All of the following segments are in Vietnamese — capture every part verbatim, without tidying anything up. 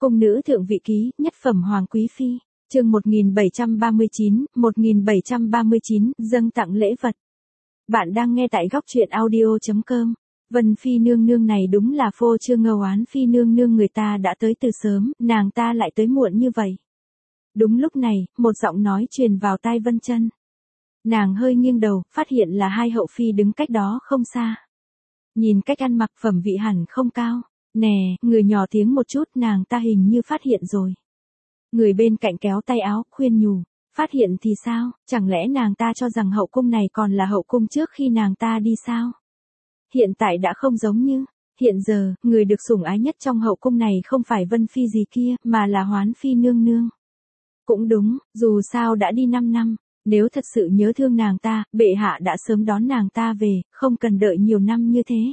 Cung nữ thượng vị ký, nhất phẩm hoàng quý phi, chương một nghìn bảy trăm ba mươi chín, một nghìn bảy trăm ba mươi chín, dâng tặng lễ vật. Bạn đang nghe tại góc truyện audio chấm com. Vân Phi nương nương này đúng là phô trương ngầu oán Phi nương nương, người ta đã tới từ sớm, nàng ta lại tới muộn như vậy. Đúng lúc này, một giọng nói truyền vào tai Vân Chân. Nàng hơi nghiêng đầu, phát hiện là hai hậu phi đứng cách đó không xa. Nhìn cách ăn mặc phẩm vị hẳn không cao. Nè, người nhỏ tiếng một chút, nàng ta hình như phát hiện rồi. Người bên cạnh kéo tay áo, khuyên nhủ. Phát hiện thì sao, chẳng lẽ nàng ta cho rằng hậu cung này còn là hậu cung trước khi nàng ta đi sao? Hiện tại đã không giống như, hiện giờ, người được sủng ái nhất trong hậu cung này không phải Vân Phi gì kia, mà là Hoán Phi nương nương. Cũng đúng, dù sao đã đi năm năm, nếu thật sự nhớ thương nàng ta, bệ hạ đã sớm đón nàng ta về, không cần đợi nhiều năm như thế.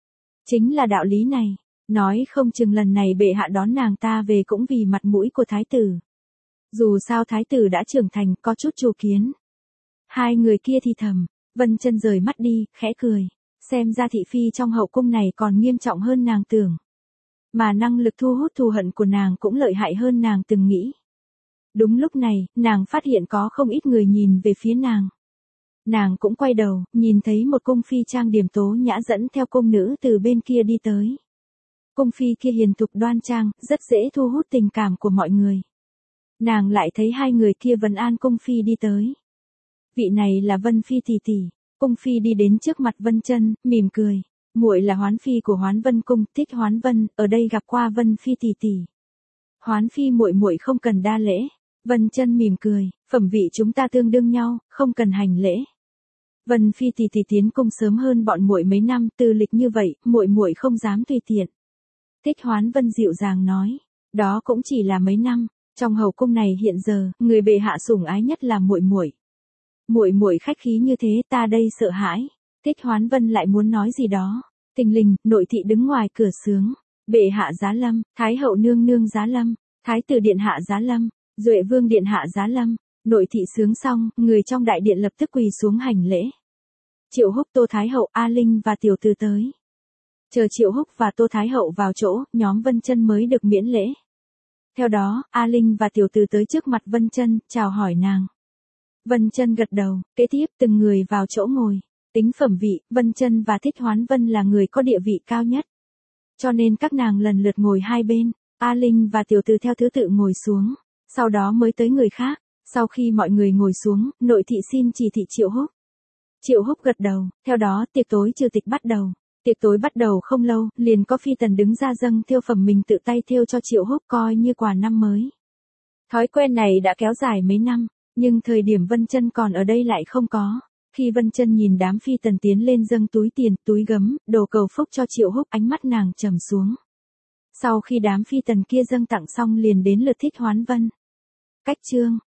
Chính là đạo lý này, nói không chừng lần này bệ hạ đón nàng ta về cũng vì mặt mũi của thái tử. Dù sao thái tử đã trưởng thành, có chút chủ kiến. Hai người kia thì thầm, Vân Chân rời mắt đi, khẽ cười. Xem ra thị phi trong hậu cung này còn nghiêm trọng hơn nàng tưởng. Mà năng lực thu hút thù hận của nàng cũng lợi hại hơn nàng từng nghĩ. Đúng lúc này, nàng phát hiện có không ít người nhìn về phía nàng. Nàng cũng quay đầu, nhìn thấy một cung phi trang điểm tố nhã dẫn theo cung nữ từ bên kia đi tới. Cung phi kia hiền thục đoan trang, rất dễ thu hút tình cảm của mọi người. Nàng lại thấy hai người kia vấn an cung phi đi tới. Vị này là Vân Phi tỷ tỷ. Cung phi đi đến trước mặt Vân Chân, mỉm cười. Muội là Hoán Phi của Hoán Vân cung, Thích Hoán Vân, ở đây gặp qua Vân Phi tỷ tỷ. Hoán Phi muội muội không cần đa lễ. Vân Chân mỉm cười, phẩm vị chúng ta tương đương nhau, không cần hành lễ. Vân Phi tỷ tỷ tiến cung sớm hơn bọn muội mấy năm, tư lịch như vậy, muội muội không dám tùy tiện. Thích Hoán Vân dịu dàng nói, đó cũng chỉ là mấy năm, trong hậu cung này hiện giờ, người bệ hạ sủng ái nhất là muội muội. Muội muội khách khí như thế, ta đây sợ hãi. Thích Hoán Vân lại muốn nói gì đó. Thình lình, nội thị đứng ngoài cửa sướng. Bệ hạ giá lâm, thái hậu nương nương giá lâm, thái tử điện hạ giá lâm, duệ vương điện hạ giá lâm. Nội thị sướng xong, người trong đại điện lập tức quỳ xuống hành lễ. Triệu Húc, Tô Thái hậu, A Linh và tiểu từ tới. Chờ Triệu Húc và Tô Thái hậu vào chỗ, nhóm Vân Chân mới được miễn lễ. Theo đó, A Linh và tiểu từ tới trước mặt Vân Chân, chào hỏi nàng. Vân Chân gật đầu, kế tiếp từng người vào chỗ ngồi. Tính phẩm vị, Vân Chân và Thích Hoán Vân là người có địa vị cao nhất. Cho nên các nàng lần lượt ngồi hai bên, A Linh và tiểu từ theo thứ tự ngồi xuống, sau đó mới tới người khác. Sau khi mọi người ngồi xuống, nội thị xin chỉ thị Triệu Húc. Triệu Húc gật đầu, theo đó tiệc tối trừ tịch bắt đầu. Tiệc tối bắt đầu không lâu, liền có phi tần đứng ra dâng thêu phẩm mình tự tay thêu cho Triệu Húc coi như quà năm mới. Thói quen này đã kéo dài mấy năm. Nhưng thời điểm Vân Chân còn ở đây lại không có. Khi Vân Chân nhìn đám phi tần tiến lên dâng túi tiền, túi gấm, đồ cầu phúc cho Triệu Húc, ánh mắt nàng trầm xuống. Sau khi đám phi tần kia dâng tặng xong liền đến lượt Thích Hoán Vân. Cách chương,